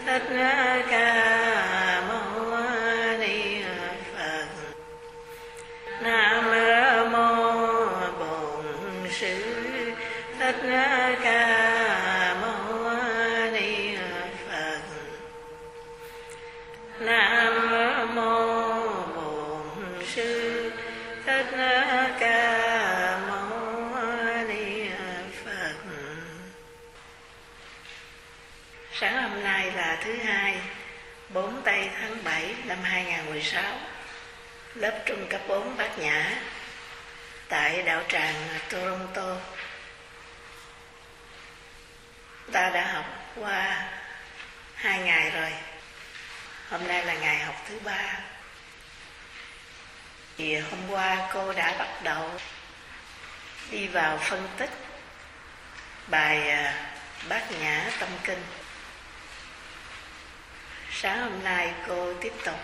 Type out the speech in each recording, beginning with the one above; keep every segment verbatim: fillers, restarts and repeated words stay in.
Thích Ca Mâu Ni Phật. Nam mô Bổn Sư Thích Ca Mâu Ni Phật. Nam mô Bổn Sư Thích Ca Mâu Ni Phật. Sáng hôm nay là thứ hai, bốn tây tháng bảy năm hai nghìn không trăm mười sáu, lớp trung cấp bốn Bát Nhã tại đạo tràng Toronto. Ta đã học qua hai ngày rồi, hôm nay là ngày học thứ ba. Thì hôm qua cô đã bắt đầu đi vào phân tích bài Bát Nhã Tâm Kinh. Sáng hôm nay cô tiếp tục.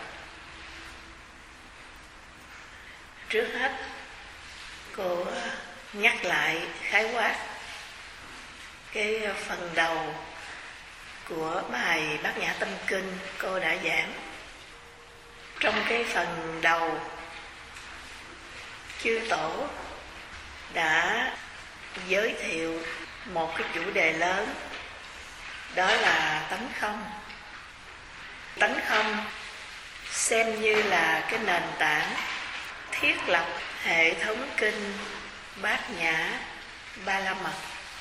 Trước hết cô nhắc lại khái quát cái phần đầu của bài Bát Nhã Tâm Kinh cô đã giảng. Trong cái phần đầu, chư tổ đã giới thiệu một cái chủ đề lớn, đó là tánh không. Tánh không xem như là cái nền tảng thiết lập hệ thống kinh Bát Nhã Ba La Mật,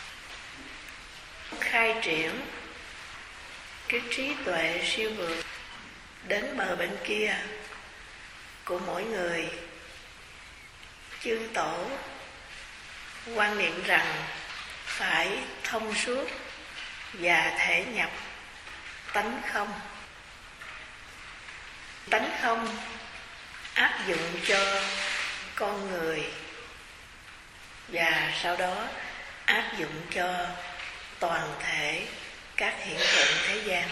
khai triển cái trí tuệ siêu vượt đến bờ bên kia của mỗi người. Chư tổ quan niệm rằng phải thông suốt và thể nhập tánh không. Tánh không áp dụng cho con người và sau đó áp dụng cho toàn thể các hiện tượng thế gian.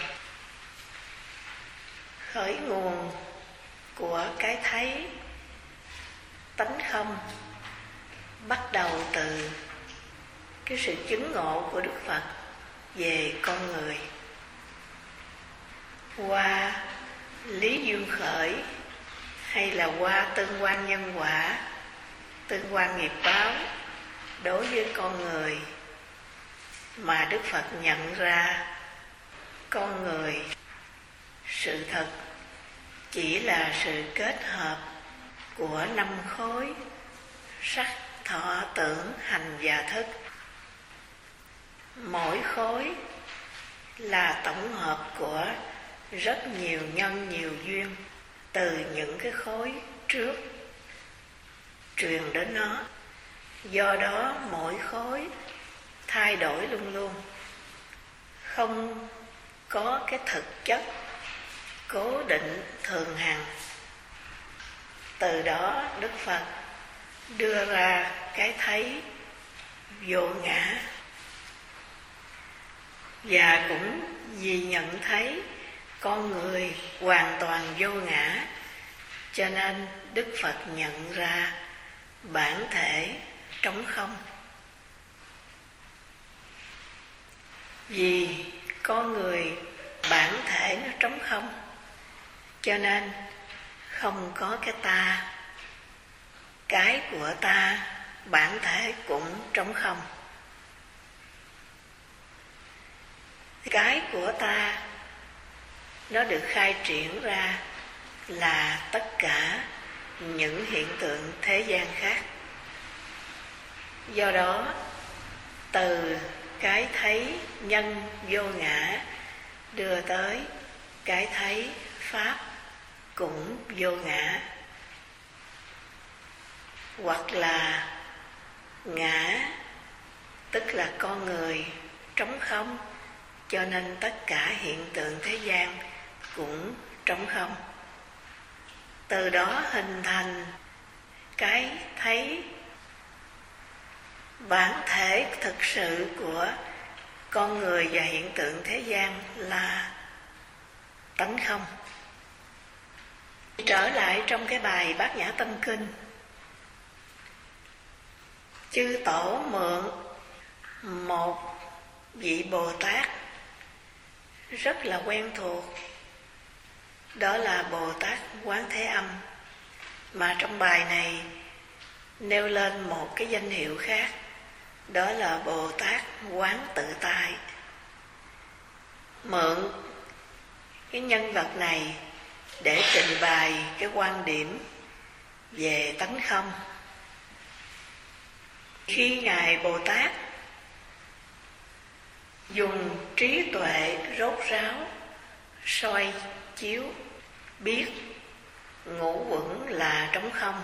Khởi nguồn của cái thấy tánh không bắt đầu từ cái sự chứng ngộ của Đức Phật về con người. Qua lý duyên khởi hay là qua tương quan nhân quả, tương quan nghiệp báo đối với con người, mà Đức Phật nhận ra con người sự thật chỉ là sự kết hợp của năm khối sắc, thọ, tưởng, hành và thức. Mỗi khối là tổng hợp của rất nhiều nhân nhiều duyên từ những cái khối trước truyền đến nó. Do đó mỗi khối thay đổi luôn luôn, không có cái thực chất cố định thường hằng. Từ đó Đức Phật đưa ra cái thấy vô ngã. Và cũng vì nhận thấy con người hoàn toàn vô ngã, cho nên Đức Phật nhận ra bản thể trống không. Vì con người bản thể nó trống không, cho nên không có cái ta. Cái của ta bản thể cũng trống không. Cái của ta nó được khai triển ra là tất cả những hiện tượng thế gian khác. Do đó từ cái thấy nhân vô ngã đưa tới cái thấy pháp cũng vô ngã, hoặc là ngã tức là con người trống không, cho nên tất cả hiện tượng thế gian cũng trống không. Từ đó hình thành cái thấy bản thể thực sự của con người và hiện tượng thế gian là tánh không. Trở lại trong cái bài Bát Nhã Tâm Kinh, chư tổ mượn một vị Bồ Tát rất là quen thuộc, đó là Bồ Tát Quán Thế Âm, mà trong bài này nêu lên một cái danh hiệu khác, đó là Bồ Tát Quán Tự Tại. Mượn cái nhân vật này để trình bày cái quan điểm về tánh không. Khi Ngài Bồ Tát dùng trí tuệ rốt ráo soi chiếu biết ngũ uẩn là trống không,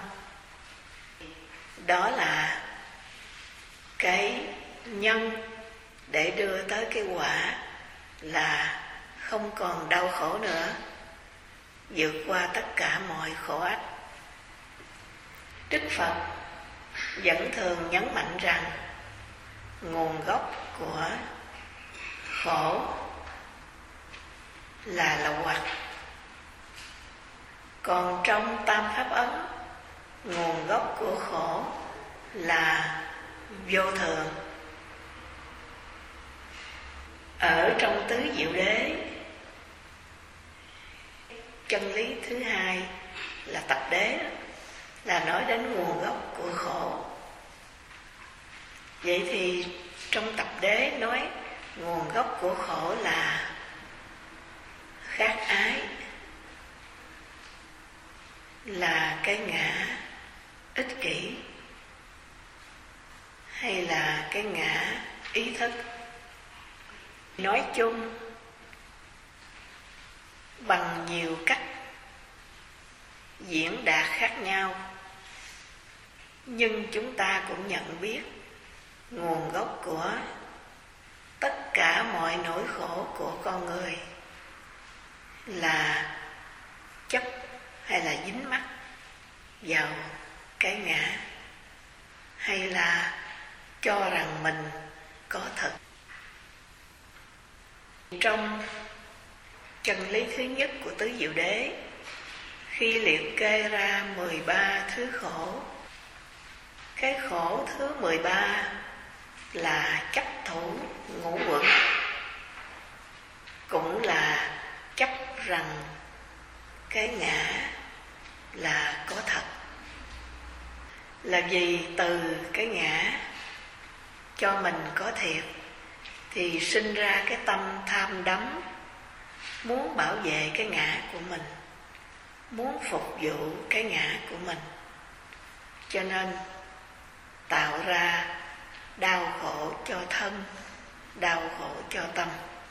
đó là cái nhân để đưa tới cái quả là không còn đau khổ nữa, vượt qua tất cả mọi khổ ách. Đức Phật vẫn thường nhấn mạnh rằng nguồn gốc của khổ là lậu hoặc. Còn trong Tam Pháp Ấn, nguồn gốc của khổ là vô thường. Ở trong Tứ Diệu Đế, chân lý thứ hai là tập đế, là nói đến nguồn gốc của khổ. Vậy thì trong tập đế nói nguồn gốc của khổ là khát ái, là cái ngã ích kỷ, hay là cái ngã ý thức. Nói chung bằng nhiều cách diễn đạt khác nhau, nhưng chúng ta cũng nhận biết nguồn gốc của tất cả mọi nỗi khổ của con người là chấp hay là dính mắc vào cái ngã, hay là cho rằng mình có thật. Trong chân lý thứ nhất của Tứ Diệu Đế, khi liệt kê ra mười ba thứ khổ, cái khổ thứ mười ba là chấp thủ ngũ uẩn, cũng là chấp rằng cái ngã là có thật. Là vì từ cái ngã cho mình có thiệt thì sinh ra cái tâm tham đắm, muốn bảo vệ cái ngã của mình, muốn phục vụ cái ngã của mình, cho nên tạo ra đau khổ cho thân, đau khổ cho tâm.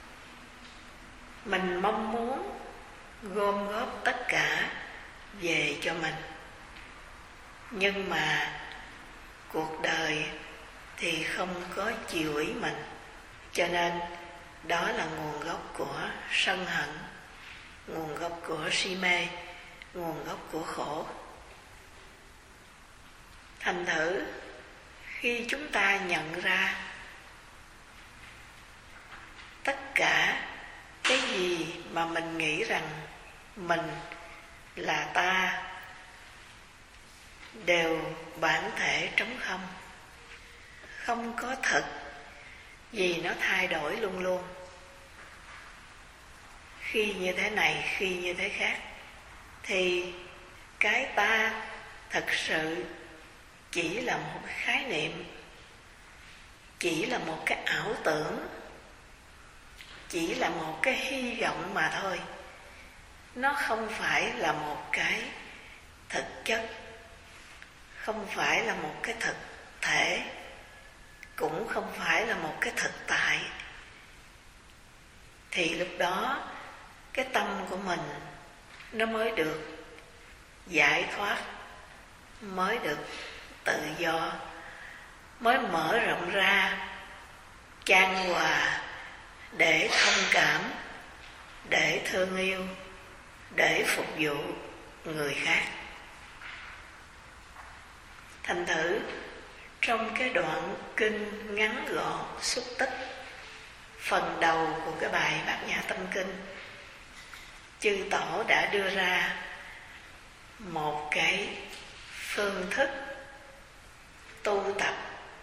Mình mong muốn gom góp tất cả về cho mình, nhưng mà cuộc đời thì không có chiều ý mình, cho nên đó là nguồn gốc của sân hận, nguồn gốc của si mê, nguồn gốc của khổ. Thành thử khi chúng ta nhận ra tất cả cái gì mà mình nghĩ rằng mình là ta đều bản thể trống không, không có thật gì, nó thay đổi luôn luôn, khi như thế này, khi như thế khác, thì cái ta thật sự chỉ là một khái niệm, chỉ là một cái ảo tưởng, chỉ là một cái hy vọng mà thôi. Nó không phải là một cái thực chất, không phải là một cái thực thể, cũng không phải là một cái thực tại. Thì lúc đó cái tâm của mình nó mới được giải thoát, mới được tự do, mới mở rộng ra, chan hòa để thông cảm, để thương yêu, để phục vụ người khác. Thành thử trong cái đoạn kinh ngắn gọn xúc tích phần đầu của cái bài Bát Nhã Tâm Kinh, chư tổ đã đưa ra một cái phương thức tu tập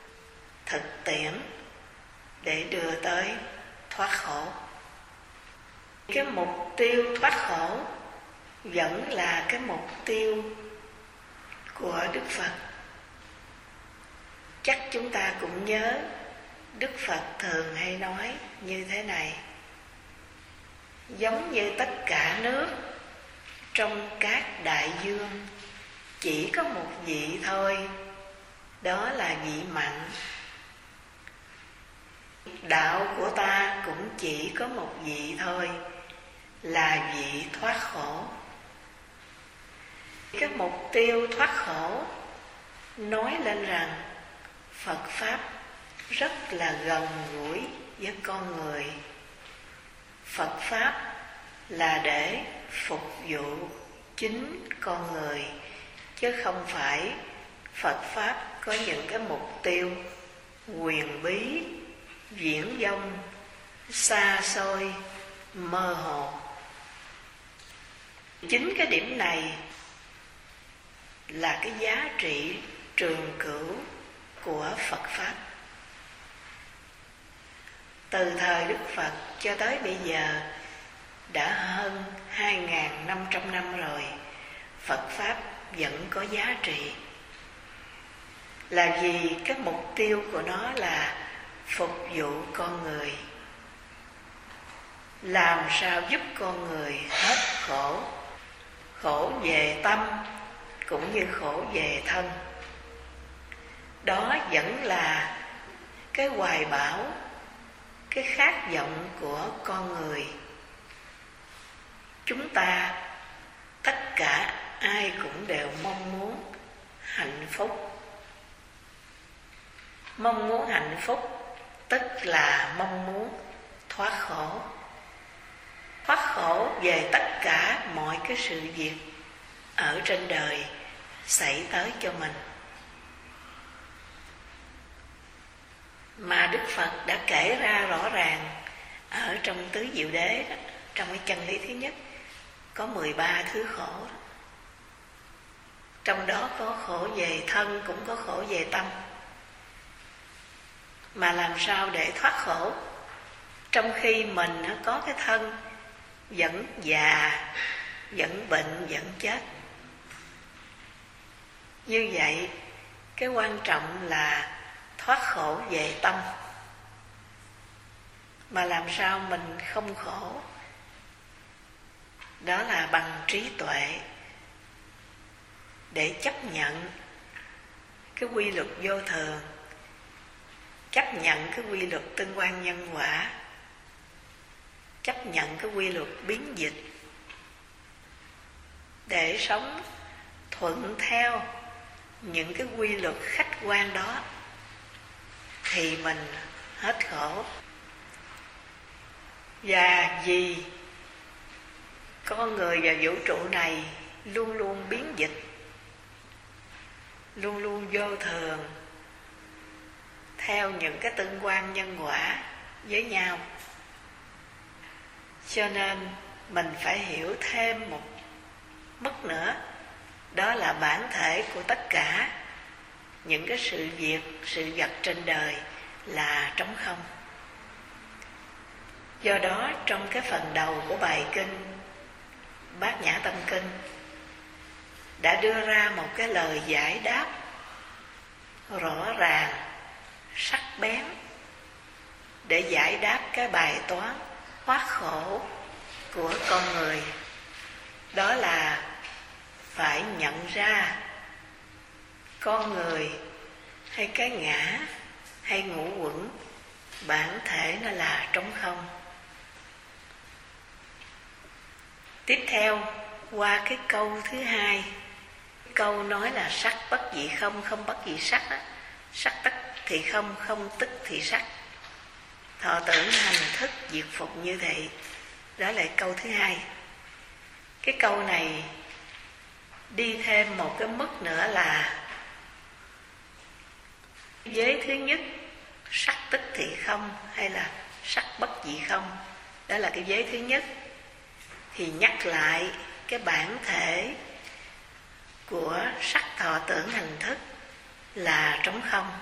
thực tiễn để đưa tới thoát khổ. Cái mục tiêu thoát khổ vẫn là cái mục tiêu của Đức Phật. Chắc chúng ta cũng nhớ Đức Phật thường hay nói như thế này: giống như tất cả nước trong các đại dương chỉ có một vị thôi, đó là vị mặn. Đạo của ta cũng chỉ có một vị thôi, là vị thoát khổ. Cái mục tiêu thoát khổ nói lên rằng Phật Pháp rất là gần gũi với con người. Phật Pháp là để phục vụ chính con người, chứ không phải Phật Pháp có những cái mục tiêu quyền bí, viển vông, xa xôi, mơ hồ. Chính cái điểm này là cái giá trị trường cửu của Phật Pháp. Từ thời Đức Phật cho tới bây giờ đã hơn hai nghìn năm trăm năm rồi, Phật Pháp vẫn có giá trị. Là vì cái mục tiêu của nó là phục vụ con người, làm sao giúp con người hết khổ, khổ về tâm cũng như khổ về thân. Đó vẫn là cái hoài bão, cái khát vọng của con người. Chúng ta tất cả ai cũng đều mong muốn hạnh phúc. Mong muốn hạnh phúc tức là mong muốn thoát khổ. Thoát khổ về tất cả mọi cái sự việc ở trên đời xảy tới cho mình. Mà Đức Phật đã kể ra rõ ràng ở trong Tứ Diệu Đế đó, trong cái chân lý thứ nhất có mười ba thứ khổ. Trong đó có khổ về thân, cũng có khổ về tâm. Mà làm sao để thoát khổ trong khi mình có cái thân vẫn già, vẫn bệnh, vẫn chết? Như vậy cái quan trọng là thoát khổ về tâm. Mà làm sao mình không khổ? Đó là bằng trí tuệ, để chấp nhận cái quy luật vô thường, chấp nhận cái quy luật tương quan nhân quả, chấp nhận cái quy luật biến dịch, để sống thuận theo những cái quy luật khách quan đó, thì mình hết khổ. Và vì con người và vũ trụ này luôn luôn biến dịch, luôn luôn vô thường, theo những cái tương quan nhân quả với nhau, cho nên mình phải hiểu thêm một mức nữa, đó là bản thể của tất cả những cái sự việc, sự vật trên đời là trống không. Do đó trong cái phần đầu của bài kinh Bát Nhã Tâm Kinh đã đưa ra một cái lời giải đáp rõ ràng, sắc bén, để giải đáp cái bài toán thoát khổ của con người. Đó là phải nhận ra con người hay cái ngã hay ngũ uẩn bản thể nó là trống không. Tiếp theo qua cái câu thứ hai, câu nói là sắc bất dị không, không bất dị sắc đó. Sắc tức thì không, không tức thì sắc, thọ tưởng hành thức diệt phục như vậy. Đó là câu thứ hai. Cái câu này đi thêm một cái mức nữa là giới thứ nhất, sắc tức thì không hay là sắc bất dị không. Đó là cái giới thứ nhất, thì nhắc lại cái bản thể của sắc thọ tưởng hành thức là trống không.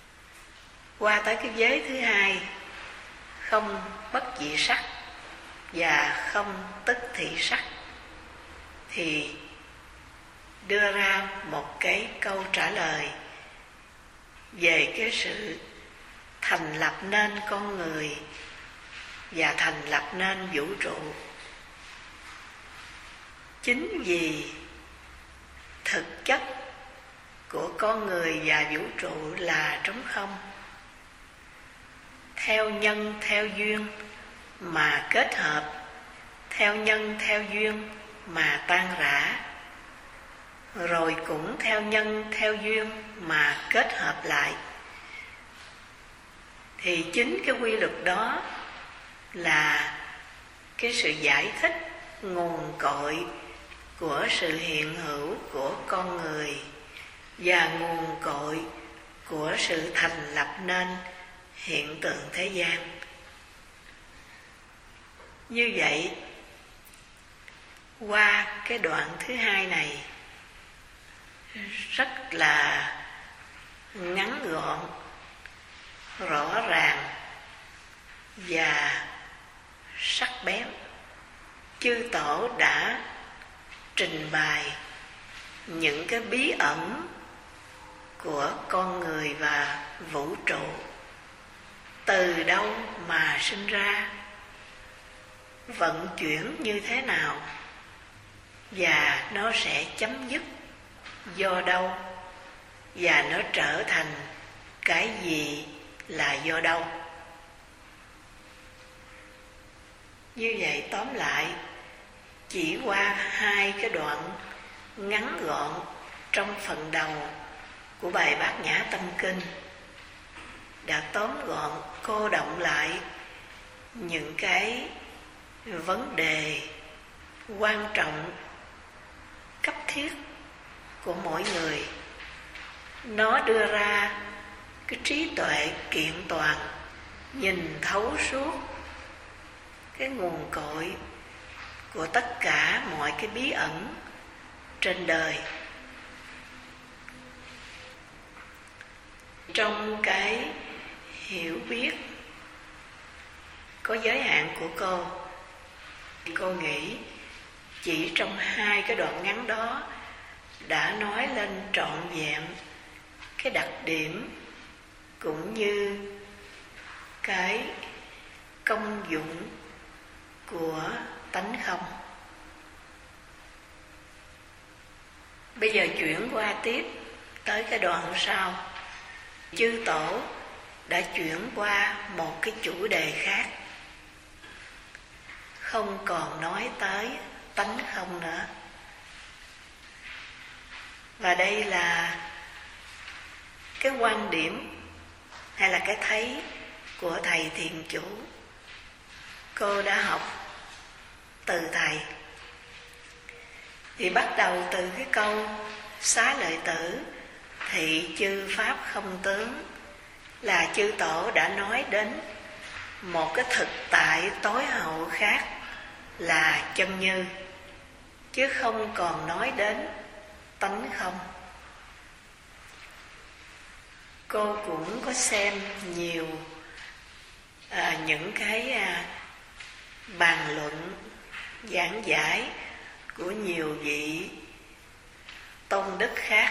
Qua tới cái giới thứ hai, không bất dị sắc, và không tức thị sắc, thì đưa ra một cái câu trả lời về cái sự thành lập nên con người và thành lập nên vũ trụ. Chính vì thực chất của con người và vũ trụ là trống không, theo nhân theo duyên mà kết hợp, theo nhân theo duyên mà tan rã, rồi cũng theo nhân theo duyên mà kết hợp lại. Thì chính cái quy luật đó là cái sự giải thích nguồn cội của sự hiện hữu của con người và nguồn cội của sự thành lập nên hiện tượng thế gian. Như vậy, qua cái đoạn thứ hai này rất là ngắn gọn, rõ ràng và sắc bén, chư tổ đã trình bày những cái bí ẩn của con người và vũ trụ, từ đâu mà sinh ra, vận chuyển như thế nào, và nó sẽ chấm dứt do đâu, và nó trở thành cái gì là do đâu. Như vậy, tóm lại, chỉ qua hai cái đoạn ngắn gọn trong phần đầu của bài Bát Nhã Tâm Kinh đã tóm gọn, cô đọng lại những cái vấn đề quan trọng, cấp thiết của mỗi người. Nó đưa ra cái trí tuệ kiện toàn, nhìn thấu suốt cái nguồn cội của tất cả mọi cái bí ẩn trên đời. Trong cái hiểu biết có giới hạn của cô, cô nghĩ chỉ trong hai cái đoạn ngắn đó đã nói lên trọn vẹn cái đặc điểm cũng như cái công dụng của tánh không. Bây giờ chuyển qua tiếp tới cái đoạn sau. Chư tổ đã chuyển qua một cái chủ đề khác, không còn nói tới tánh không nữa. Và đây là cái quan điểm hay là cái thấy của thầy Thiền Chủ. Cô đã học từ thầy, thì bắt đầu từ cái câu Xá Lợi Tử thị chư pháp không tướng, là chư tổ đã nói đến một cái thực tại tối hậu khác là chân như, chứ không còn nói đến tánh không. Cô cũng có xem nhiều à, những cái à, bàn luận giảng giải của nhiều vị tôn đức khác,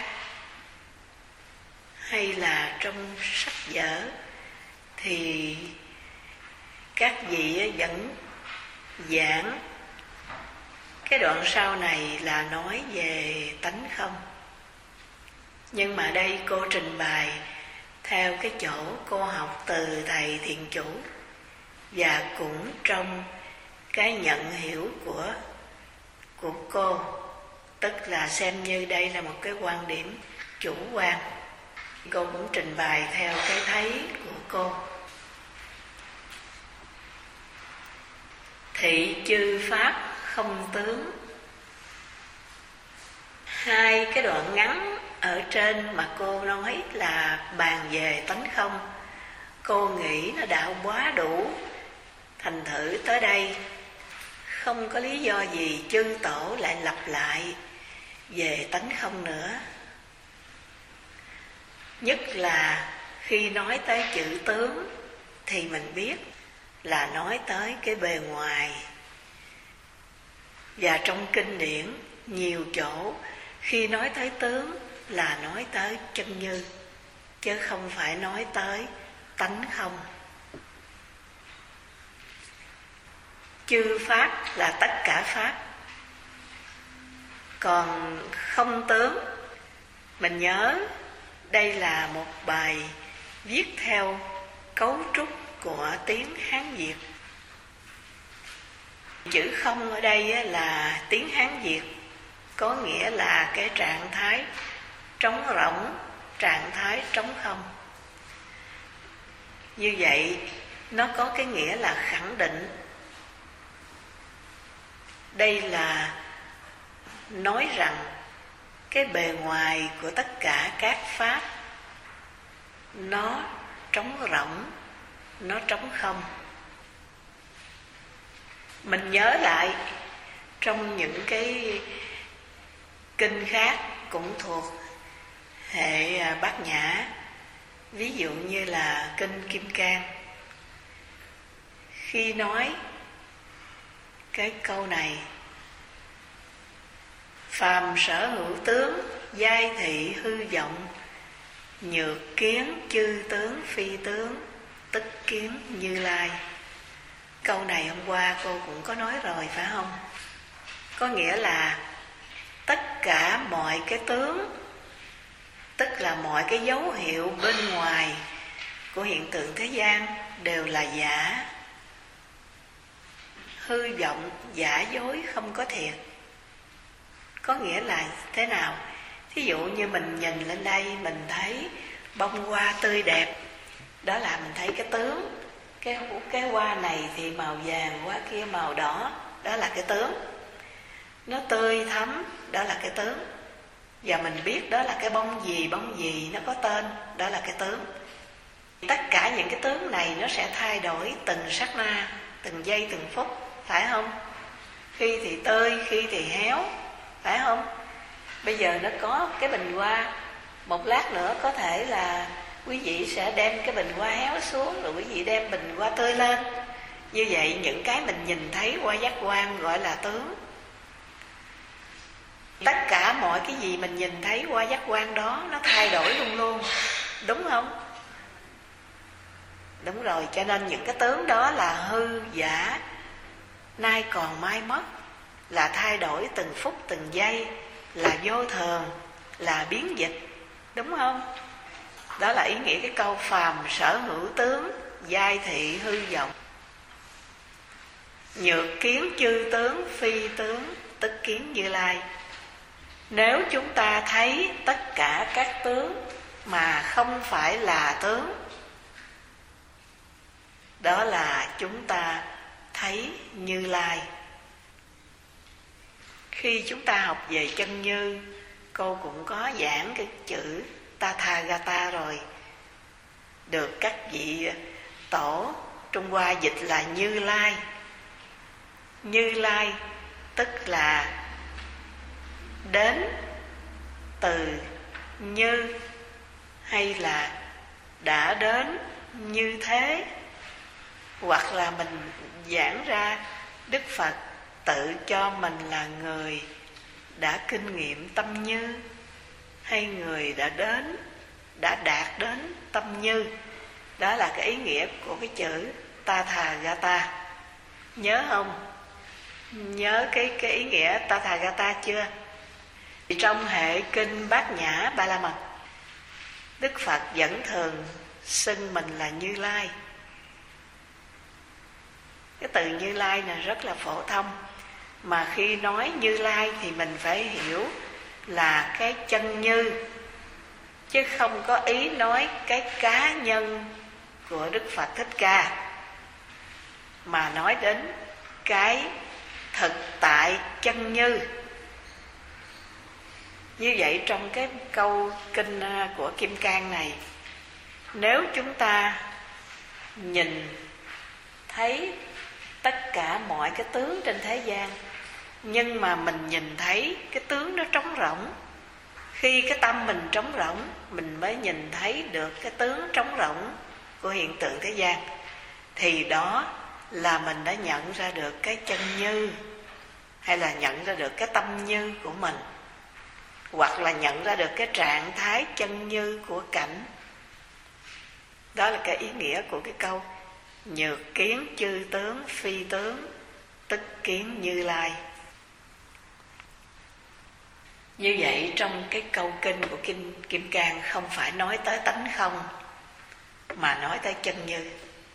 hay là trong sách vở, thì các vị vẫn giảng cái đoạn sau này là nói về tánh không. Nhưng mà đây cô trình bày theo cái chỗ cô học từ thầy Thiền Chủ, và cũng trong cái nhận hiểu của của cô, tức là xem như đây là một cái quan điểm chủ quan. Cô cũng trình bày theo cái thấy của cô. Thị chư pháp không tướng. Hai cái đoạn ngắn ở trên mà cô nói là bàn về tánh không, cô nghĩ nó đã quá đủ. Thành thử tới đây không có lý do gì chư tổ lại lặp lại về tánh không nữa. Nhất là khi nói tới chữ tướng thì mình biết là nói tới cái bề ngoài Và trong kinh điển nhiều chỗ khi nói tới tướng là nói tới chân như, chứ không phải nói tới tánh không. Chư pháp là tất cả pháp. Còn không tướng, mình nhớ đây là một bài viết theo cấu trúc của tiếng Hán Việt. Chữ không ở đây là tiếng Hán Việt, có nghĩa là cái trạng thái trống rỗng, trạng thái trống không. Như vậy nó có cái nghĩa là khẳng định. Đây là nói rằng cái bề ngoài của tất cả các pháp nó trống rỗng, nó trống không. Mình nhớ lại trong những cái kinh khác cũng thuộc hệ Bát Nhã, ví dụ như là kinh Kim Cang, khi nói cái câu này: phàm sở hữu tướng, giai thị hư vọng, nhược kiến chư tướng phi tướng, tức kiến Như Lai. Câu này hôm qua cô cũng có nói rồi phải không? Có nghĩa là tất cả mọi cái tướng, tức là mọi cái dấu hiệu bên ngoài của hiện tượng thế gian đều là giả, hư vọng, giả dối, không có thiệt. Có nghĩa là thế nào? Thí dụ như mình nhìn lên đây, mình thấy bông hoa tươi đẹp, đó là mình thấy cái tướng. Cái, cái hoa này thì màu vàng, hoa kia màu đỏ, đó là cái tướng. Nó tươi thắm, đó là cái tướng. Và mình biết đó là cái bông gì, bông gì, nó có tên, đó là cái tướng. Tất cả những cái tướng này nó sẽ thay đổi từng sát na, từng giây, từng phút, phải không? Khi thì tươi, khi thì héo, phải không? Bây giờ nó có cái bình hoa, một lát nữa có thể là quý vị sẽ đem cái bình hoa héo xuống, rồi quý vị đem bình hoa tươi lên. Như vậy những cái mình nhìn thấy qua giác quan gọi là tướng. Tất cả mọi cái gì mình nhìn thấy qua giác quan đó nó thay đổi luôn luôn, đúng không? Đúng rồi, cho nên những cái tướng đó là hư giả, nay còn mai mất, là thay đổi từng phút từng giây, là vô thường, là biến dịch, đúng không? Đó là ý nghĩa cái câu phàm sở hữu tướng, giai thị hư vọng, nhược kiến chư tướng phi tướng, tức kiến Như Lai. Nếu chúng ta thấy tất cả các tướng mà không phải là tướng, đó là chúng ta thấy Như Lai. Khi chúng ta học về chân như, cô cũng có giảng cái chữ Tathagata rồi, được các vị tổ Trung Hoa dịch là Như Lai. Như Lai tức là đến từ như, hay là đã đến như thế, hoặc là mình giảng ra Đức Phật tự cho mình là người đã kinh nghiệm tâm như, hay người đã đến, đã đạt đến tâm như. Đó là cái ý nghĩa của cái chữ Tathagata. Nhớ không? Nhớ cái, cái ý nghĩa Tathagata chưa? Thì trong hệ kinh Bát Nhã Ba La Mật, Đức Phật vẫn thường xưng mình là Như Lai. Cái từ Như Lai này rất là phổ thông, mà khi nói Như Lai thì mình phải hiểu là cái chân như, chứ không có ý nói cái cá nhân của Đức Phật Thích Ca, mà nói đến cái thực tại chân như. Như vậy trong cái câu kinh của Kim Cang này, nếu chúng ta nhìn thấy tất cả mọi cái tướng trên thế gian, nhưng mà mình nhìn thấy cái tướng nó trống rỗng, khi cái tâm mình trống rỗng, mình mới nhìn thấy được cái tướng trống rỗng của hiện tượng thế gian, thì đó là mình đã nhận ra được cái chân như, hay là nhận ra được cái tâm như của mình, hoặc là nhận ra được cái trạng thái chân như của cảnh. Đó là cái ý nghĩa của cái câu nhược kiến chư tướng phi tướng, tức kiến Như Lai. Như vậy trong cái câu kinh của Kinh Kim Cang không phải nói tới tánh không, mà nói tới chân như.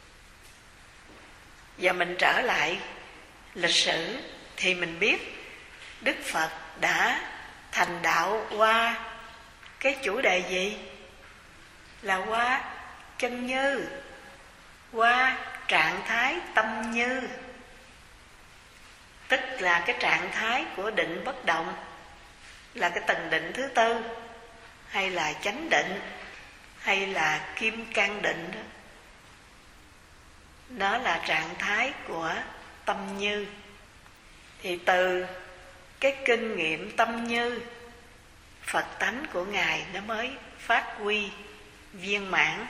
Và mình trở lại lịch sử thì mình biết Đức Phật đã thành đạo qua cái chủ đề gì? Là qua chân như, qua trạng thái tâm như, tức là cái trạng thái của định bất động, là cái tầng định thứ tư, hay là chánh định, hay là kim cang định đó. Đó là trạng thái của tâm như. Thì từ cái kinh nghiệm tâm như, Phật tánh của Ngài nó mới phát huy viên mãn.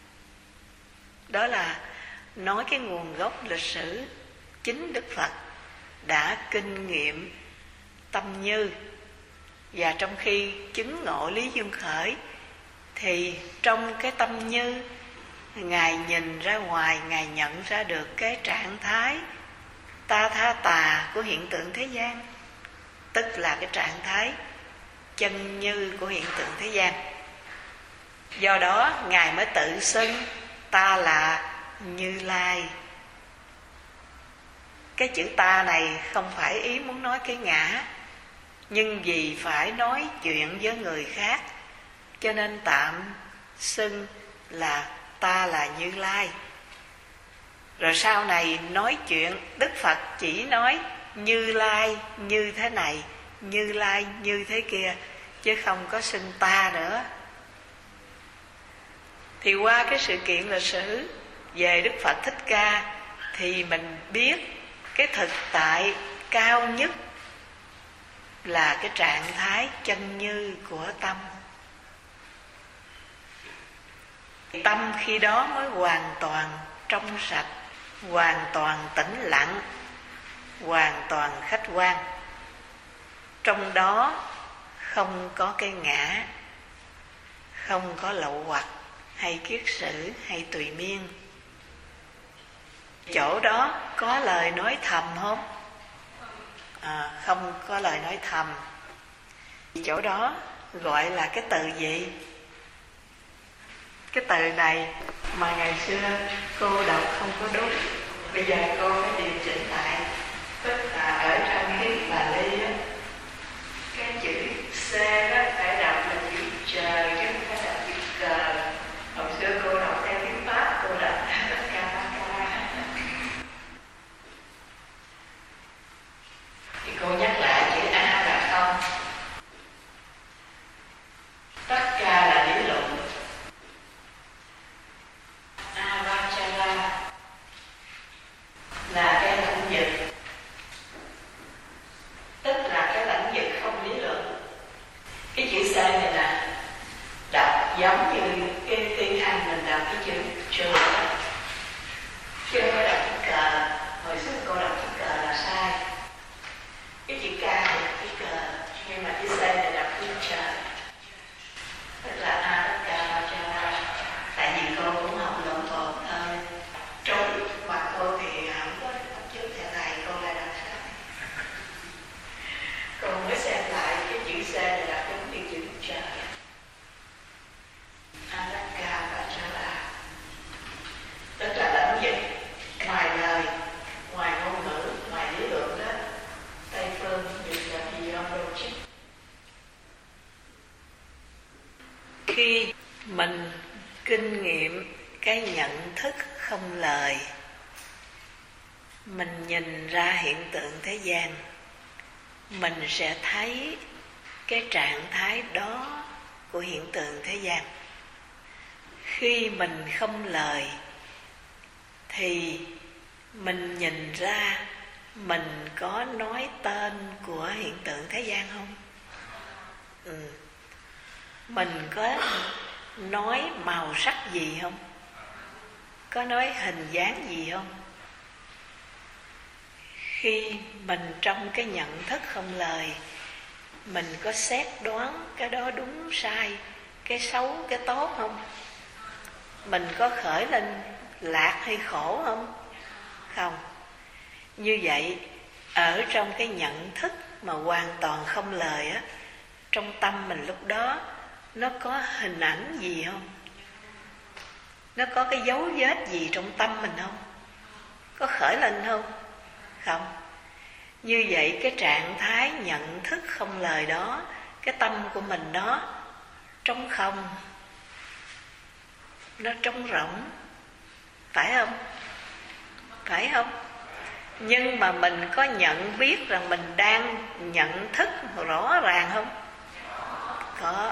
Đó là nói cái nguồn gốc lịch sử. Chính Đức Phật đã kinh nghiệm tâm như, và trong khi chứng ngộ lý dương khởi thì trong cái tâm như, Ngài nhìn ra ngoài, Ngài nhận ra được cái trạng thái ta tha tà của hiện tượng thế gian, tức là cái trạng thái chân như của hiện tượng thế gian. Do đó Ngài mới tự xưng ta là Như Lai. Cái chữ ta này không phải ý muốn nói cái ngã, nhưng vì phải nói chuyện với người khác, cho nên tạm xưng là ta là Như Lai. Rồi sau này nói chuyện, Đức Phật chỉ nói Như Lai như thế này, Như Lai như thế kia, chứ không có xưng ta nữa. Thì qua cái sự kiện lịch sử về Đức Phật Thích Ca thì mình biết cái thực tại cao nhất là cái trạng thái chân như của tâm. Tâm khi đó mới hoàn toàn trong sạch, hoàn toàn tĩnh lặng, hoàn toàn khách quan. Trong đó không có cái ngã, không có lậu hoặc hay kiết sử hay tùy miên. Chỗ đó có lời nói thầm không? À, không có lời nói thầm. Chỗ đó gọi là cái từ gì? Cái từ này mà ngày xưa cô đọc không có đúng, bây giờ cô phải điều chỉnh lại. Tức là ở trong cái bà Ly á, cái chữ C đó phải đọc là chữ trời chứ không phải đọc chữ cờ. Hồi xưa cô đọc theo tiếng Pháp, cô đọc tất cả ba ca. Thì cô nhắc lại chữ A là không, tất cả là lý luận. Avachala là cái lãnh vực, tức là cái lãnh vực không lý luận. Cái chữ C này là đọc giống như cái tiếng Anh mình đọc cái chữ trường đó, chứ không phải đọc chữ cờ. Hồi xưa cô đọc chữ cờ là sai. Cái chữ K này là chữ cờ, nhưng mà chữ C này đọc chữ trời, tức là Avachala. Tại vì cô cũng học lộn xộn thôi, trốn mặt cô thì không có học trước theo thầy, cô lại đọc sai. Cô mới xem lại cái chữ C này đọc giống như chữ trời. Alaka và Chala, tức là lãnh vực ngoài lời, ngoài ngôn ngữ, ngoài lý luận đó. Tây phương được là beyond logic. Khi mình kinh nghiệm cái nhận thức không lời, mình nhìn ra hiện tượng thế gian, mình sẽ thấy cái trạng thái đó của hiện tượng thế gian. Khi mình không lời thì mình nhìn ra mình có nói tên của hiện tượng thế gian không? Ừ. Mình có nói màu sắc gì không? Có nói hình dáng gì không? Khi mình trong cái nhận thức không lời, mình có xét đoán cái đó đúng sai, cái xấu cái tốt không? Mình có khởi lên lạc hay khổ không? Không. Như vậy, ở trong cái nhận thức mà hoàn toàn không lời á, trong tâm mình lúc đó nó có hình ảnh gì không? Nó có cái dấu vết gì trong tâm mình không? Có khởi lên không? Không. Như vậy cái trạng thái nhận thức không lời đó, cái tâm của mình đó trống không, nó trống rỗng, phải không? Phải không? Nhưng mà mình có nhận biết rằng mình đang nhận thức rõ ràng không? Có.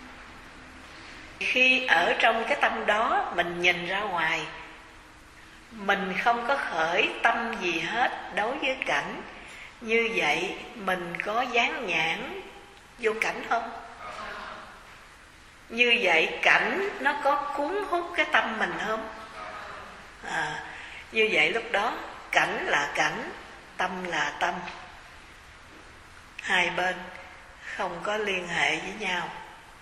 Khi ở trong cái tâm đó mình nhìn ra ngoài, mình không có khởi tâm gì hết đối với cảnh. Như vậy mình có dán nhãn vô cảnh không? Như vậy cảnh nó có cuốn hút cái tâm mình không? À, như vậy lúc đó cảnh là cảnh, tâm là tâm, hai bên không có liên hệ với nhau,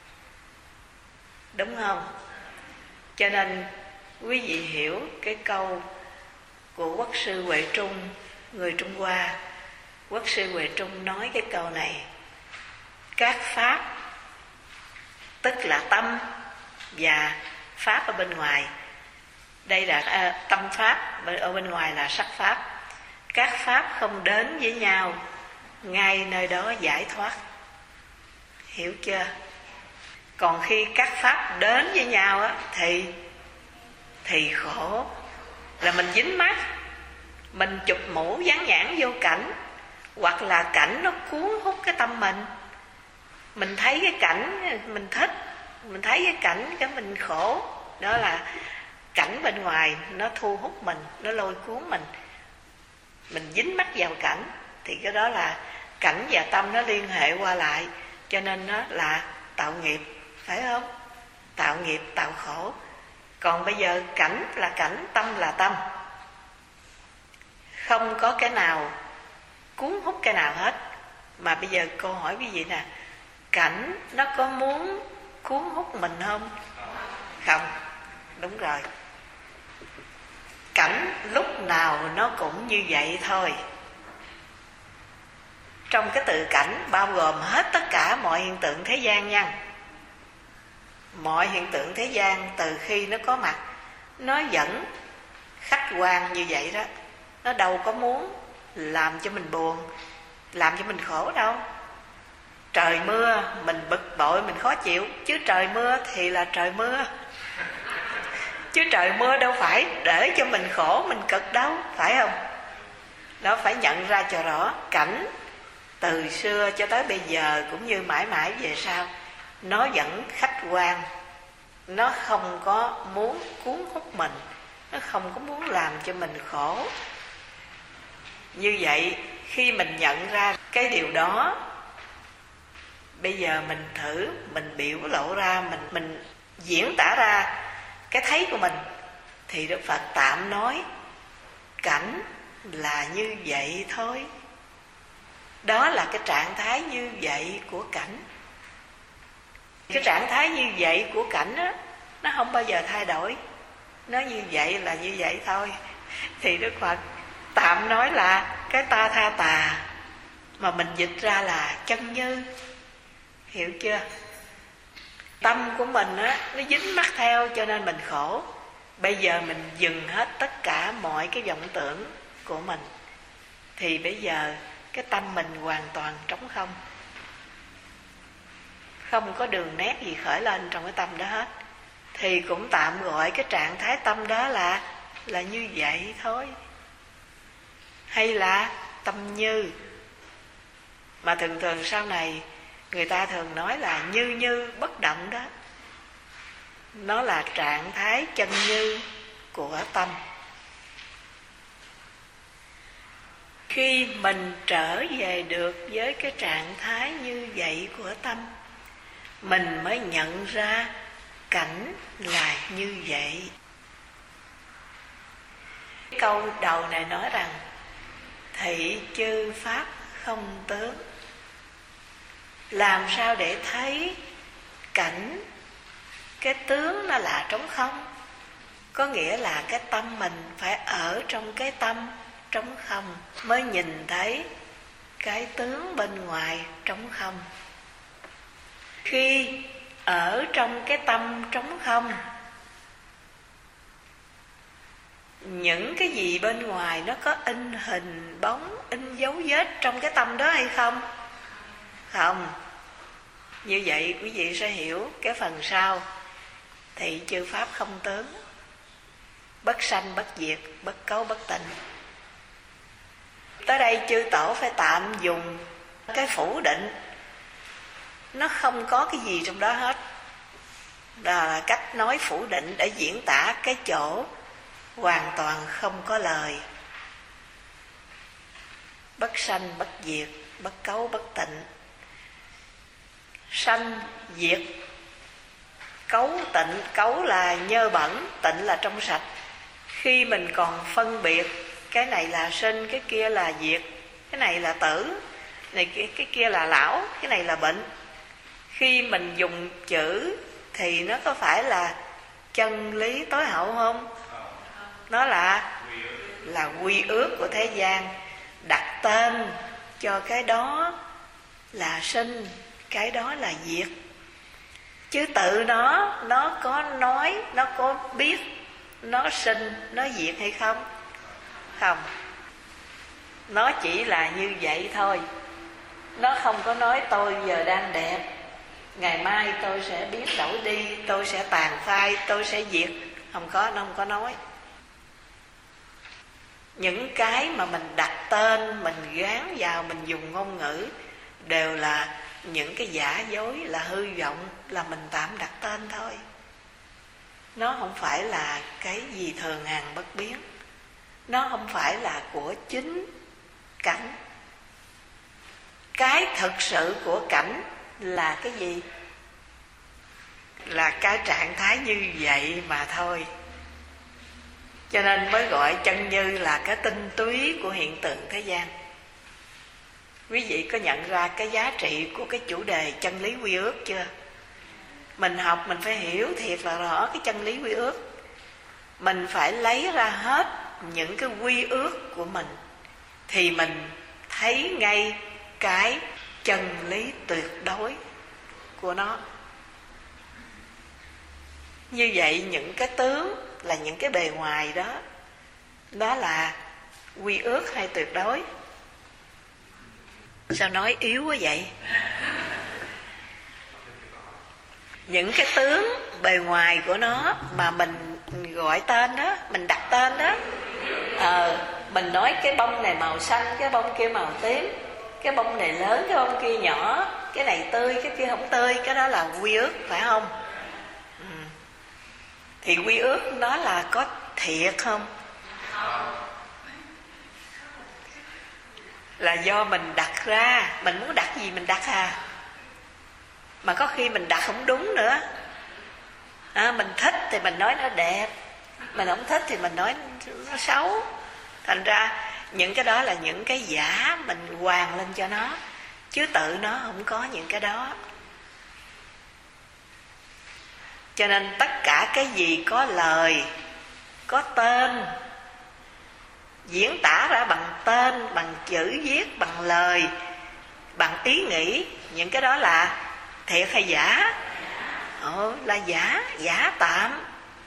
đúng không? Cho nên quý vị hiểu cái câu của quốc sư Huệ Trung, người Trung Hoa. Quốc sư Huệ Trung nói cái câu này: các pháp tức là tâm và pháp ở bên ngoài. Đây là à, tâm pháp, ở bên ngoài là sắc pháp. Các pháp không đến với nhau, ngay nơi đó giải thoát. Hiểu chưa? Còn khi các pháp đến với nhau á, thì thì khổ, là mình dính mắc, mình chụp mũ dán nhãn vô cảnh, hoặc là cảnh nó cuốn hút cái tâm mình. Mình thấy cái cảnh mình thích, mình thấy cái cảnh cái mình khổ. Đó là cảnh bên ngoài nó thu hút mình, nó lôi cuốn mình, mình dính mắc vào cảnh. Thì cái đó là cảnh và tâm nó liên hệ qua lại, cho nên nó là tạo nghiệp, phải không? Tạo nghiệp, tạo khổ. Còn bây giờ cảnh là cảnh, tâm là tâm, không có cái nào cuốn hút cái nào hết. Mà bây giờ câu hỏi quý vị nè, cảnh nó có muốn cuốn hút mình không? Không. Đúng rồi. Cảnh lúc nào nó cũng như vậy thôi. Trong cái từ cảnh bao gồm hết tất cả mọi hiện tượng thế gian nha. Mọi hiện tượng thế gian từ khi nó có mặt, nó vẫn khách quan như vậy đó. Nó đâu có muốn làm cho mình buồn, làm cho mình khổ đâu. Trời mưa mình bực bội, mình khó chịu, chứ trời mưa thì là trời mưa. Chứ trời mưa đâu phải để cho mình khổ, mình cực đâu, phải không? Đó, phải nhận ra cho rõ. Cảnh từ xưa cho tới bây giờ cũng như mãi mãi về sau, nó vẫn khách quan. Nó không có muốn cuốn hút mình, nó không có muốn làm cho mình khổ. Như vậy khi mình nhận ra cái điều đó, bây giờ mình thử, mình biểu lộ ra, mình mình diễn tả ra cái thấy của mình, thì Đức Phật tạm nói cảnh là như vậy thôi. Đó là cái trạng thái như vậy của cảnh. Cái trạng thái như vậy của cảnh đó, nó không bao giờ thay đổi. Nó như vậy là như vậy thôi. Thì Đức Phật tạm nói là cái ta tha tà, mà mình dịch ra là chân như. Hiểu chưa? Tâm của mình á, nó dính mắc theo cho nên mình khổ. Bây giờ mình dừng hết tất cả mọi cái vọng tưởng của mình, thì bây giờ cái tâm mình hoàn toàn trống không. Không có đường nét gì khởi lên trong cái tâm đó hết. Thì cũng tạm gọi cái trạng thái tâm đó là là như vậy thôi. Hay là tâm như. Mà thường thường sau này người ta thường nói là như như bất động đó. Nó là trạng thái chân như của tâm. Khi mình trở về được với cái trạng thái như vậy của tâm, mình mới nhận ra cảnh là như vậy. Câu đầu này nói rằng thị chư pháp không tướng. Làm sao để thấy cảnh cái tướng nó là trống không? Có nghĩa là cái tâm mình phải ở trong cái tâm trống không mới nhìn thấy cái tướng bên ngoài trống không. Khi ở trong cái tâm trống không, những cái gì bên ngoài nó có in hình bóng, in dấu vết trong cái tâm đó hay không? Không. Như vậy quý vị sẽ hiểu cái phần sau. Thị chư pháp không tướng, bất sanh bất diệt, bất cấu bất tịnh. Tới đây chư tổ phải tạm dùng cái phủ định, nó không có cái gì trong đó hết. Đó là cách nói phủ định để diễn tả cái chỗ hoàn toàn không có lời. Bất sanh bất diệt, bất cấu bất tịnh. Sanh diệt, cấu tịnh. Cấu là nhơ bẩn, tịnh là trong sạch. Khi mình còn phân biệt cái này là sinh, cái kia là diệt, cái này là tử, này cái, cái kia là lão, cái này là bệnh. Khi mình dùng chữ thì nó có phải là chân lý tối hậu không? Nó là là quy ước của thế gian. Đặt tên cho cái đó là sinh, cái đó là diệt. Chứ tự nó, nó có nói, nó có biết nó sinh, nó diệt hay không? Không. Nó chỉ là như vậy thôi. Nó không có nói tôi giờ đang đẹp, ngày mai tôi sẽ biến đổi đi, tôi sẽ tàn phai, tôi sẽ diệt. Không có, nó không có nói. Những cái mà mình đặt tên, mình gán vào, mình dùng ngôn ngữ đều là những cái giả dối, là hư vọng, là mình tạm đặt tên thôi. Nó không phải là cái gì thường hằng bất biến. Nó không phải là của chính cảnh. Cái thực sự của cảnh là cái gì? Là cái trạng thái như vậy mà thôi. Cho nên mới gọi chân như là cái tinh túy của hiện tượng thế gian. Quý vị có nhận ra cái giá trị của cái chủ đề chân lý quy ước chưa? Mình học mình phải hiểu thiệt là rõ cái chân lý quy ước. Mình phải lấy ra hết những cái quy ước của mình thì mình thấy ngay cái chân lý tuyệt đối của nó. Như vậy những cái tướng là những cái bề ngoài đó, đó là quy ước hay tuyệt đối? Sao nói yếu quá vậy? Những cái tướng bề ngoài của nó mà mình gọi tên đó, mình đặt tên đó. Ờ, mình nói cái bông này màu xanh, cái bông kia màu tím, cái bông này lớn, cái bông kia nhỏ, cái này tươi, cái kia không tươi. Cái đó là quy ước, phải không? Ừ. Thì quy ước đó là có thiệt không? Là do mình đặt ra. Mình muốn đặt gì mình đặt à. Mà có khi mình đặt không đúng nữa à, mình thích thì mình nói nó đẹp, mình không thích thì mình nói nó xấu. Thành ra những cái đó là những cái giả mình hoàn lên cho nó, chứ tự nó không có những cái đó. Cho nên tất cả cái gì có lời, có tên, diễn tả ra bằng tên, bằng chữ viết, bằng lời, bằng ý nghĩ, những cái đó là thiệt hay giả? Ồ, là giả, giả tạm.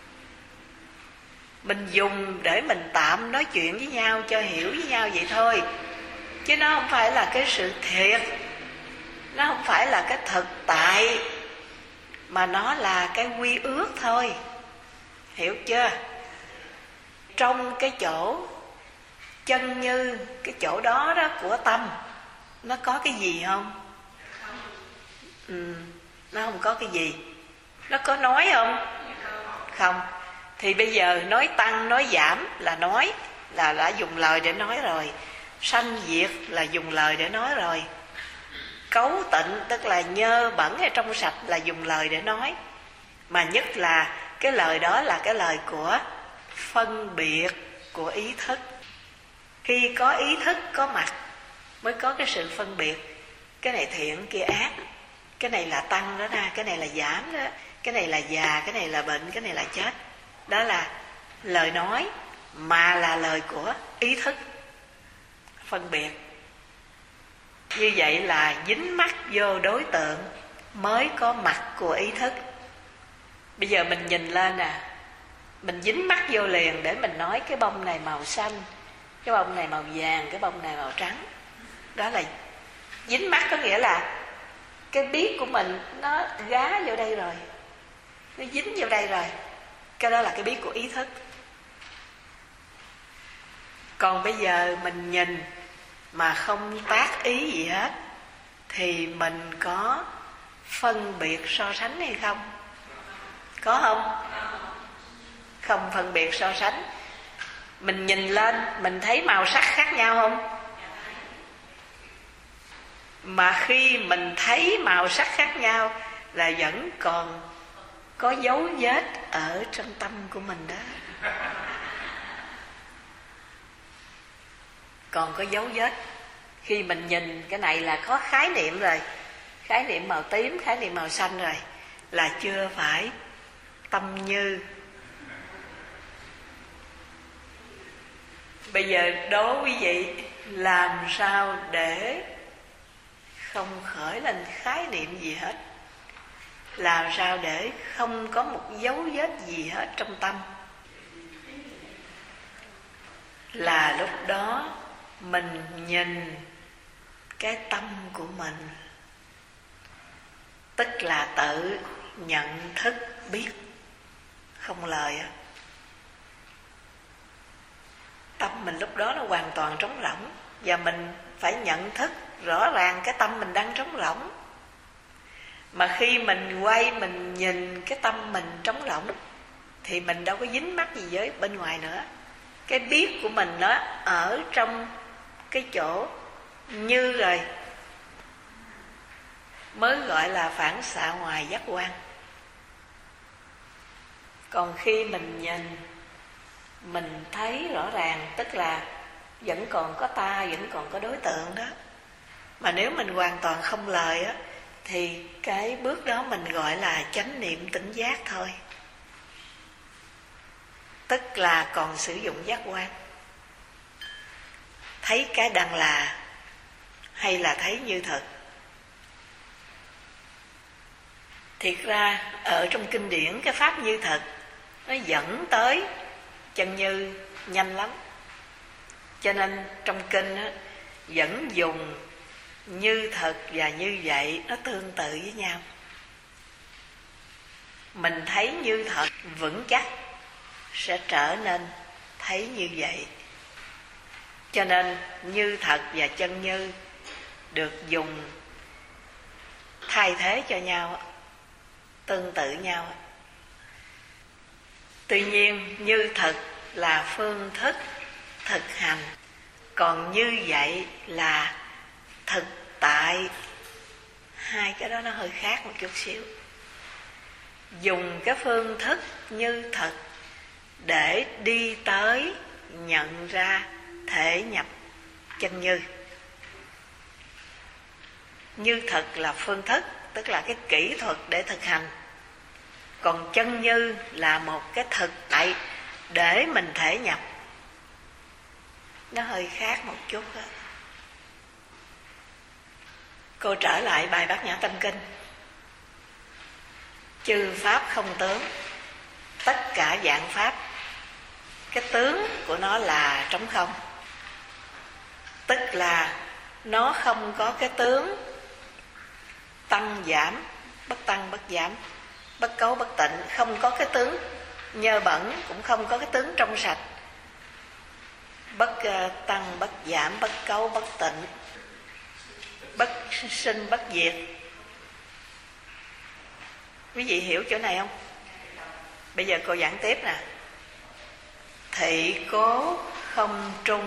Mình dùng để mình tạm nói chuyện với nhau cho hiểu với nhau vậy thôi. Chứ nó không phải là cái sự thiệt, nó không phải là cái thực tại, mà nó là cái quy ước thôi. Hiểu chưa? Trong cái chỗ chân như, cái chỗ đó đó của tâm, nó có cái gì không? Ừ, nó không có cái gì. Nó có nói không? Không. Thì bây giờ nói tăng, nói giảm là nói, là đã dùng lời để nói rồi. Sanh diệt là dùng lời để nói rồi. Cấu tịnh tức là nhơ bẩn hay trong sạch là dùng lời để nói. Mà nhất là cái lời đó là cái lời của phân biệt, của ý thức. Khi có ý thức có mặt mới có cái sự phân biệt. Cái này thiện, kia ác. Cái này là tăng đó ra, cái này là giảm đó. Cái này là già, cái này là bệnh, cái này là chết. Đó là lời nói mà là lời của ý thức. Phân biệt. Như vậy là dính mắc vô đối tượng mới có mặt của ý thức. Bây giờ mình nhìn lên nè, mình dính mắc vô liền để mình nói cái bông này màu xanh, cái bông này màu vàng, cái bông này màu trắng. Đó là dính mắc, có nghĩa là cái biết của mình nó gá vô đây rồi, nó dính vô đây rồi. Cái đó là cái biết của ý thức. Còn bây giờ mình nhìn mà không tác ý gì hết thì mình có phân biệt so sánh hay không? Có không? Không phân biệt so sánh. Mình nhìn lên mình thấy màu sắc khác nhau không? Mà khi mình thấy màu sắc khác nhau là vẫn còn có dấu vết ở trong tâm của mình đó. Còn có dấu vết. Khi mình nhìn cái này là có khái niệm rồi, khái niệm màu tím, khái niệm màu xanh rồi, là chưa phải tâm như. Bây giờ đố quý vị, làm sao để không khởi lên khái niệm gì hết, làm sao để không có một dấu vết gì hết trong tâm? Là lúc đó mình nhìn cái tâm của mình, tức là tự nhận thức biết, không lời á. Tâm mình lúc đó nó hoàn toàn trống rỗng, và mình phải nhận thức rõ ràng cái tâm mình đang trống rỗng. Mà khi mình quay mình nhìn cái tâm mình trống rỗng thì mình đâu có dính mắc gì với bên ngoài nữa. Cái biết của mình nó ở trong cái chỗ như rồi, mới gọi là phản xạ ngoài giác quan. Còn khi mình nhìn, mình thấy rõ ràng, tức là vẫn còn có ta, vẫn còn có đối tượng đó. Mà nếu mình hoàn toàn không lời á, thì cái bước đó mình gọi là chánh niệm tỉnh giác thôi. Tức là còn sử dụng giác quan. Thấy cái đang là hay là thấy như thật. Thiệt ra ở trong kinh điển cái pháp như thật nó dẫn tới chân như nhanh lắm. Cho nên trong kinh á, vẫn dùng như thật và như vậy nó tương tự với nhau. Mình thấy như thật vững chắc sẽ trở nên thấy như vậy. Cho nên như thật và chân như được dùng thay thế cho nhau, tương tự nhau. Tuy nhiên như thật là phương thức thực hành, còn như vậy là thực tại. Hai cái đó nó hơi khác một chút xíu. Dùng cái phương thức như thật để đi tới nhận ra thể nhập chân như. Như thật là phương thức, tức là cái kỹ thuật để thực hành. Còn chân như là một cái thực tại để mình thể nhập. Nó hơi khác một chút đó. Cô trở lại bài Bát Nhã Tâm Kinh. Chư pháp không tướng, tất cả dạng pháp, cái tướng của nó là trống không. Tức là nó không có cái tướng tăng giảm, bất tăng bất giảm, bất cấu bất tịnh. Không có cái tướng nhơ bẩn, cũng không có cái tướng trong sạch. Bất tăng bất giảm, bất cấu bất tịnh, bất sinh bất diệt. Quý vị hiểu chỗ này không? Bây giờ cô giảng tiếp nè. Thị cố không trung.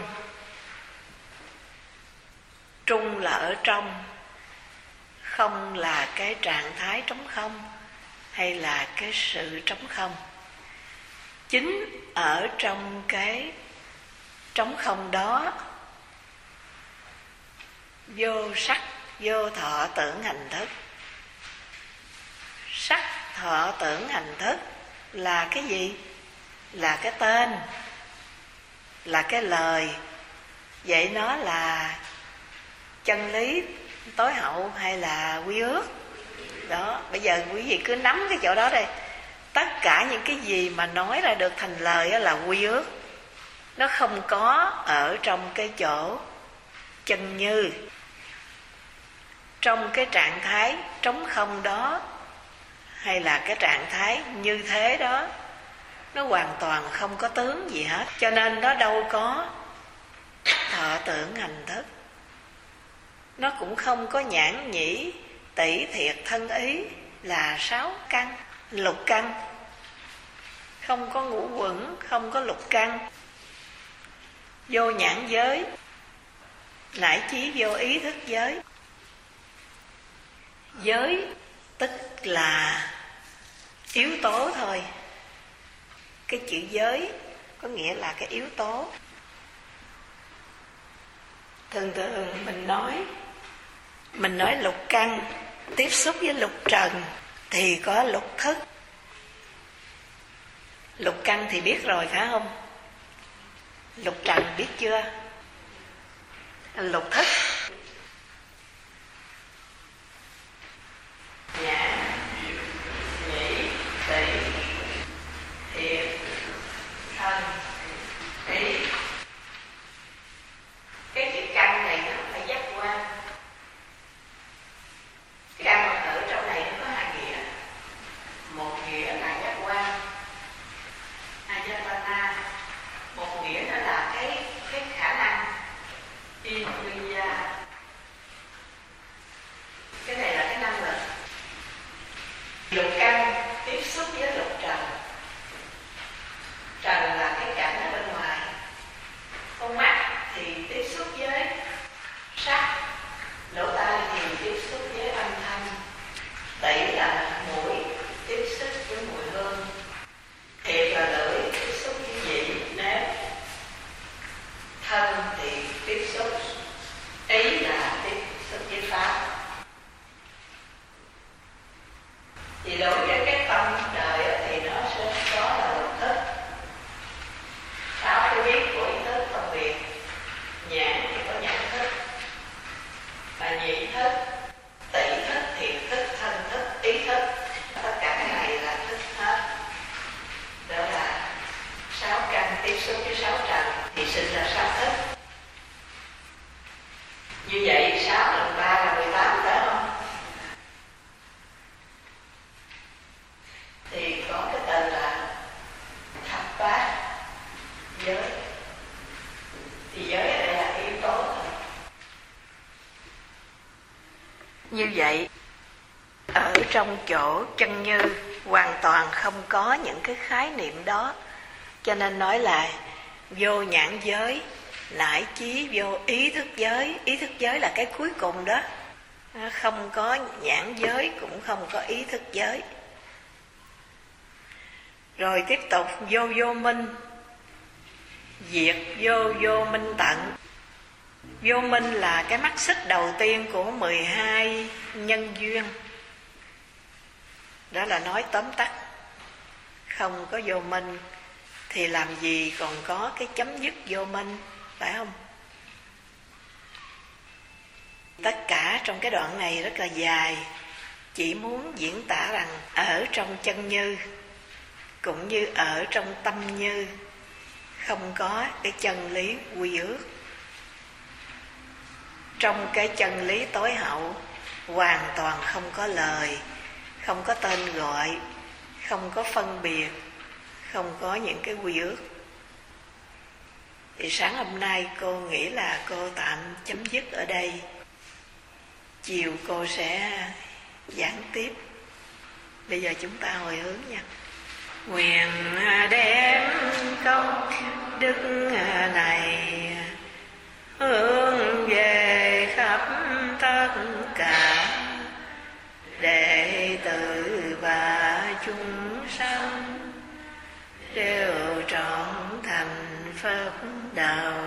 Trung là ở trong, không là cái trạng thái trống không hay là cái sự trống không. Chính ở trong cái trống không đó vô sắc, vô thọ tưởng hành thức. Sắc, thọ, tưởng, hành thức là cái gì? Là cái tên, là cái lời. Vậy nó là chân lý tối hậu hay là quy ước? Đó, bây giờ quý vị cứ nắm cái chỗ đó đây. Tất cả những cái gì mà nói ra được thành lời đó là quy ước. Nó không có ở trong cái chỗ chân như. Trong cái trạng thái trống không đó, hay là cái trạng thái như thế đó, nó hoàn toàn không có tướng gì hết. Cho nên nó đâu có thọ tưởng hành thức. Nó cũng không có nhãn nhĩ tỷ thiệt thân ý là sáu căn, lục căn. Không có ngũ quẩn, không có lục căn. Vô nhãn giới, nải chí vô ý thức giới. Giới tức là yếu tố thôi. Cái chữ giới có nghĩa là cái yếu tố. Thường thường mình nói Mình nói lục căn tiếp xúc với lục trần thì có lục thức. Lục căn thì biết rồi phải không? Lục trần biết chưa? Lục thức nhãn, nhĩ, tỷ, thiệt, thân, ý. Cái chữ căn này nó phải giác quan. Cái căn mà ở trong này nó có hai nghĩa. Một nghĩa là giác quan, ajatana. Một nghĩa đó là cái cái khả năng indriya. Cái này là cái năng lực. Lục căn tiếp xúc với lục trần. Trần là cái cảnh ở bên ngoài. Con mắt thì tiếp xúc với sắc, lỗ tai thì tiếp xúc với âm thanh, tỷ là mũi tiếp xúc với mùi hương, thiệt là lưỡi tiếp xúc với vị nếm, thân thì tiếp xúc, ý là tiếp xúc với pháp. Thì đối với cái tâm đời thì nó sẽ có là lục thức, sáu cái biết của ý thức phân biệt. Nhãn thì có nhãn thức, và nhĩ thức, tỷ thức, thiệt thức, thân thức, ý thức. Tất cả cái này là thức hết. Đó là sáu căn tiếp xúc với sáu trần thì sinh ra sáu thức. Như vậy sáu lần ba là mười tám phải không? Thì có cái tên là thập bát giới. Thì giới ở đây là yếu tố thôi. Như vậy ở trong chỗ chân như hoàn toàn không có những cái khái niệm đó. Cho nên nói là vô nhãn giới, nải chí vô ý thức giới. Ý thức giới là cái cuối cùng đó. Không có nhãn giới cũng không có ý thức giới. Rồi tiếp tục vô vô minh, diệt vô vô minh tận. Vô minh là cái mắt xích đầu tiên của mười hai nhân duyên. Đó là nói tóm tắt. Không có vô minh thì làm gì còn có cái chấm dứt vô minh, phải không? Tất cả trong cái đoạn này rất là dài, chỉ muốn diễn tả rằng ở trong chân như cũng như ở trong tâm như không có cái chân lý quy ước. Trong cái chân lý tối hậu hoàn toàn không có lời, không có tên gọi, không có phân biệt, không có những cái quy ước. Thì sáng hôm nay cô nghĩ là cô tạm chấm dứt ở đây. Chiều cô sẽ giảng tiếp. Bây giờ chúng ta hồi hướng nha. Nguyện đem công đức này hướng về khắp tất cả đệ tử và chúng sanh đều trọn thành Phật đạo.